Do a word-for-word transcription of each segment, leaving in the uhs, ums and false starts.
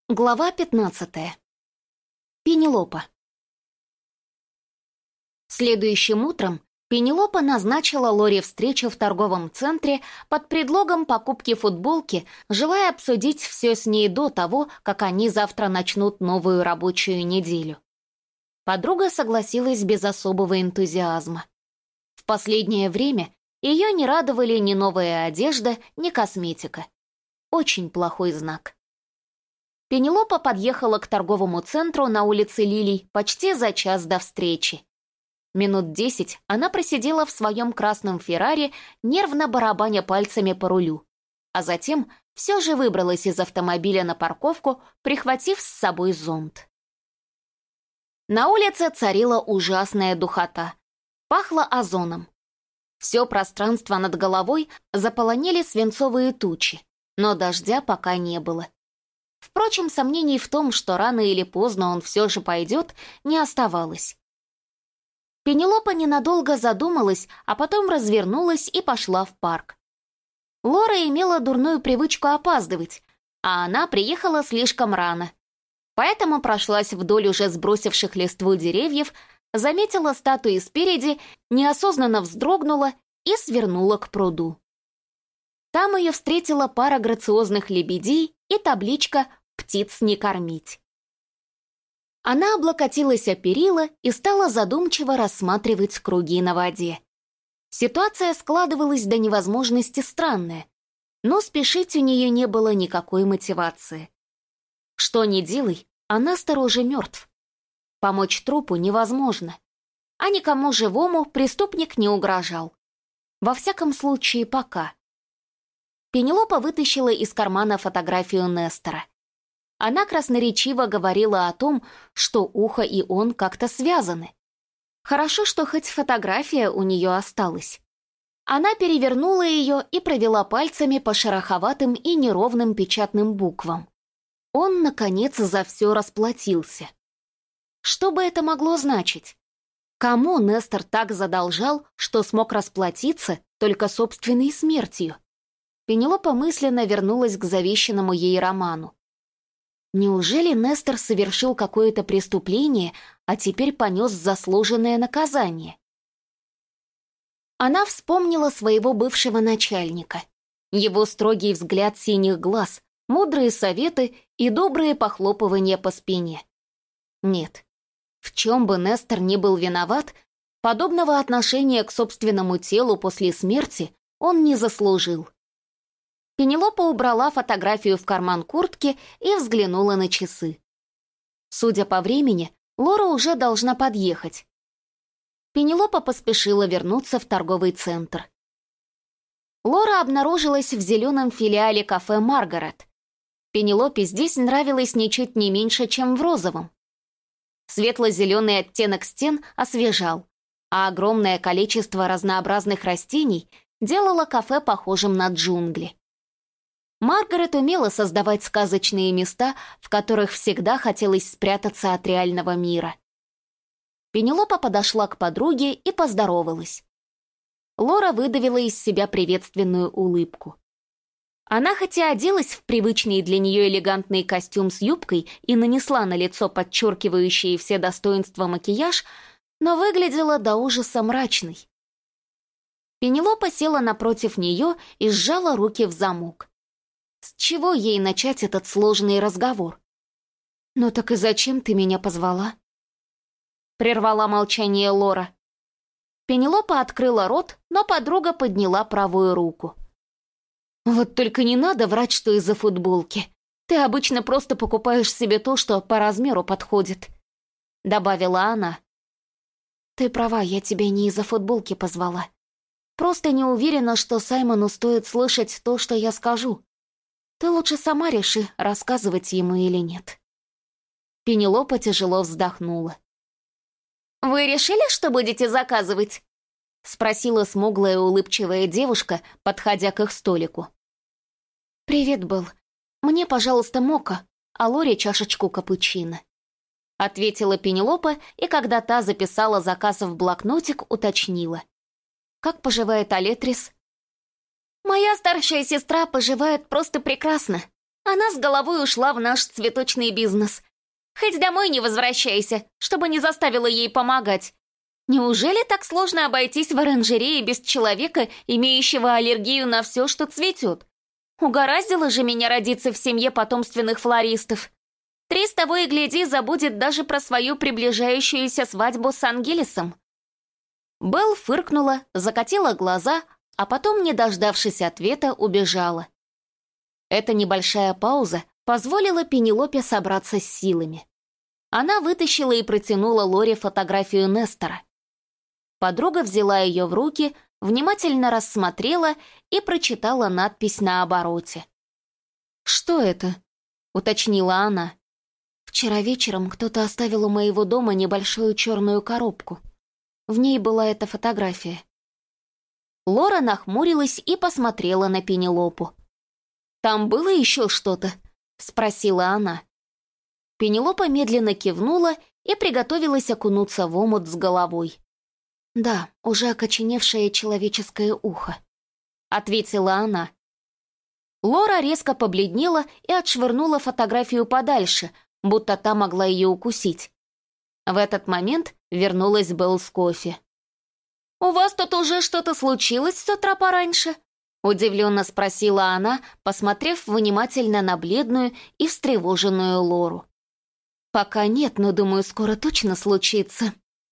Глава пятнадцатая. Пенелопа. Следующим утром Пенелопа назначила Лоре встречу в торговом центре под предлогом покупки футболки, желая обсудить все с ней до того, как они завтра начнут новую рабочую неделю. Подруга согласилась без особого энтузиазма. В последнее время ее не радовали ни новая одежда, ни косметика. Очень плохой знак. Пенелопа подъехала к торговому центру на улице Лилий почти за час до встречи. Минут десять она просидела в своем красном Феррари, нервно барабаня пальцами по рулю, а затем все же выбралась из автомобиля на парковку, прихватив с собой зонт. На улице царила ужасная духота. Пахло озоном. Все пространство над головой заполонили свинцовые тучи, но дождя пока не было. Впрочем, сомнений в том, что рано или поздно он все же пойдет, не оставалось. Пенелопа ненадолго задумалась, а потом развернулась и пошла в парк. Лора имела дурную привычку опаздывать, а она приехала слишком рано. Поэтому прошлась вдоль уже сбросивших листву деревьев, заметила статуи спереди, неосознанно вздрогнула и свернула к пруду. Там ее встретила пара грациозных лебедей и табличка «Птиц не кормить». Она облокотилась о перила и стала задумчиво рассматривать круги на воде. Ситуация складывалась до невозможности странная, но спешить у нее не было никакой мотивации. Что ни делай, она стороже мертв. Помочь трупу невозможно, а никому живому преступник не угрожал. Во всяком случае, пока. Пенелопа вытащила из кармана фотографию Нестора. Она красноречиво говорила о том, что ухо и он как-то связаны. Хорошо, что хоть фотография у нее осталась. Она перевернула ее и провела пальцами по шероховатым и неровным печатным буквам. Он, наконец, за все расплатился. Что бы это могло значить? Кому Нестор так задолжал, что смог расплатиться только собственной смертью? Пенелопа мысленно вернулась к завещанному ей роману. Неужели Нестор совершил какое-то преступление, а теперь понес заслуженное наказание? Она вспомнила своего бывшего начальника. Его строгий взгляд синих глаз, мудрые советы и добрые похлопывания по спине. Нет, в чем бы Нестор ни был виноват, подобного отношения к собственному телу после смерти он не заслужил. Пенелопа убрала фотографию в карман куртки и взглянула на часы. Судя по времени, Лора уже должна подъехать. Пенелопа поспешила вернуться в торговый центр. Лора обнаружилась в зеленом филиале кафе «Маргарет». Пенелопе здесь нравилось ничуть не меньше, чем в розовом. Светло-зеленый оттенок стен освежал, а огромное количество разнообразных растений делало кафе похожим на джунгли. Маргарет умела создавать сказочные места, в которых всегда хотелось спрятаться от реального мира. Пенелопа подошла к подруге и поздоровалась. Лора выдавила из себя приветственную улыбку. Она хотя оделась в привычный для нее элегантный костюм с юбкой и нанесла на лицо подчеркивающий все достоинства макияж, но выглядела до ужаса мрачной. Пенелопа села напротив нее и сжала руки в замок. С чего ей начать этот сложный разговор? «Ну так и зачем ты меня позвала?» Прервала молчание Лора. Пенелопа открыла рот, но подруга подняла правую руку. «Вот только не надо врать, что из-за футболки. Ты обычно просто покупаешь себе то, что по размеру подходит», — добавила она. «Ты права, я тебя не из-за футболки позвала. Просто не уверена, что Саймону стоит слышать то, что я скажу. Ты лучше сама реши, рассказывать ему или нет». Пенелопа тяжело вздохнула. «Вы решили, что будете заказывать?» — спросила смуглая улыбчивая девушка, подходя к их столику. «Привет, Белл. Мне, пожалуйста, мока, а Лоре чашечку капучино», — ответила Пенелопа, и когда та записала заказ в блокнотик, уточнила. «Как поживает Алетрис?» «Моя старшая сестра поживает просто прекрасно. Она с головой ушла в наш цветочный бизнес. Хоть домой не возвращайся, чтобы не заставила ей помогать. Неужели так сложно обойтись в оранжерее без человека, имеющего аллергию на все, что цветет? Угораздило же меня родиться в семье потомственных флористов. Трис того и гляди забудет даже про свою приближающуюся свадьбу с Ангелисом. Белл фыркнула, закатила глаза, а потом, не дождавшись ответа, убежала. Эта небольшая пауза позволила Пенелопе собраться с силами. Она вытащила и протянула Лоре фотографию Нестора. Подруга взяла ее в руки, внимательно рассмотрела и прочитала надпись на обороте. «Что это?» — уточнила она. «Вчера вечером кто-то оставил у моего дома небольшую черную коробку. В ней была эта фотография». Лора нахмурилась и посмотрела на Пенелопу. «Там было еще что-то?» — спросила она. Пенелопа медленно кивнула и приготовилась окунуться в омут с головой. «Да, уже окоченевшее человеческое ухо», — ответила она. Лора резко побледнела и отшвырнула фотографию подальше, будто та могла ее укусить. В этот момент вернулась Белл с кофе. «У вас тут уже что-то случилось с утра пораньше?» — удивленно спросила она, посмотрев внимательно на бледную и встревоженную Лору. «Пока нет, но, думаю, скоро точно случится».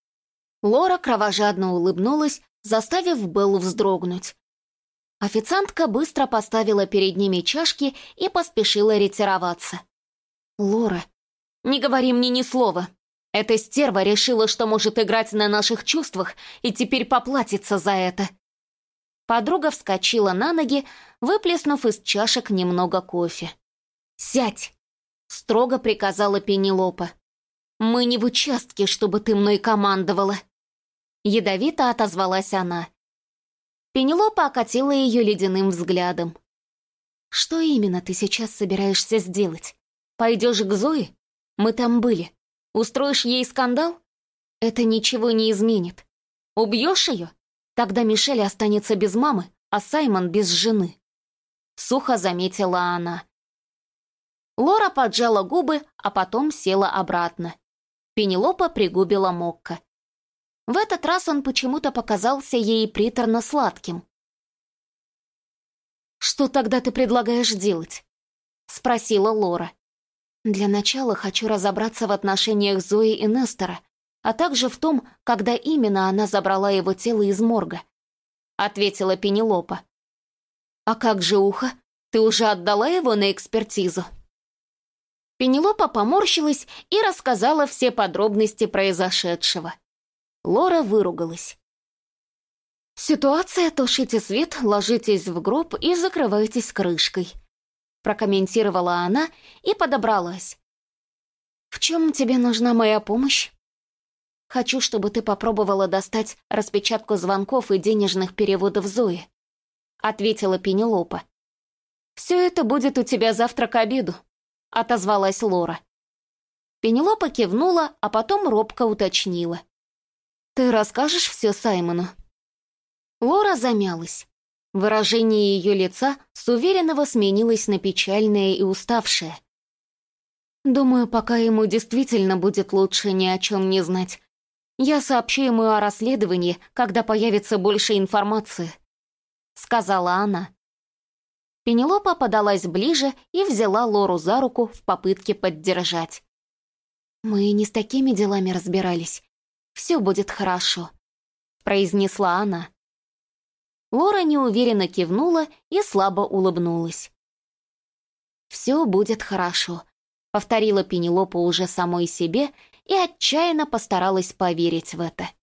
Лора кровожадно улыбнулась, заставив Беллу вздрогнуть. Официантка быстро поставила перед ними чашки и поспешила ретироваться. «Лора, не говори мне ни слова. Эта стерва решила, что может играть на наших чувствах и теперь поплатится за это». Подруга вскочила на ноги, выплеснув из чашек немного кофе. «Сядь!» — строго приказала Пенелопа. «Мы не в участке, чтобы ты мной командовала!» Ядовито отозвалась она. Пенелопа окатила ее ледяным взглядом. «Что именно ты сейчас собираешься сделать? Пойдешь к Зое? Мы там были. Устроишь ей скандал? Это ничего не изменит. Убьешь ее? Тогда Мишель останется без мамы, а Саймон без жены». Сухо заметила она. Лора поджала губы, а потом села обратно. Пенелопа пригубила мокко. В этот раз он почему-то показался ей приторно-сладким. «Что тогда ты предлагаешь делать?» — спросила Лора. «Для начала хочу разобраться в отношениях Зои и Нестора, а также в том, когда именно она забрала его тело из морга», — ответила Пенелопа. «А как же ухо? Ты уже отдала его на экспертизу?» Пенелопа поморщилась и рассказала все подробности произошедшего. Лора выругалась. «Ситуация, тушите свет, ложитесь в гроб и закрывайтесь крышкой», прокомментировала она и подобралась. «В чем тебе нужна моя помощь?» «Хочу, чтобы ты попробовала достать распечатку звонков и денежных переводов Зои», ответила Пенелопа. «Все это будет у тебя завтра к обеду», отозвалась Лора. Пенелопа кивнула, а потом робко уточнила. «Ты расскажешь все Саймону?» Лора замялась. Выражение ее лица с уверенного сменилось на печальное и уставшее. «Думаю, пока ему действительно будет лучше ни о чем не знать. Я сообщу ему о расследовании, когда появится больше информации», — сказала она. Пенелопа подалась ближе и взяла Лору за руку в попытке поддержать. «Мы не с такими делами разбирались. Все будет хорошо», — произнесла она. Лора неуверенно кивнула и слабо улыбнулась. «Все будет хорошо», — повторила Пенелопа уже самой себе и отчаянно постаралась поверить в это.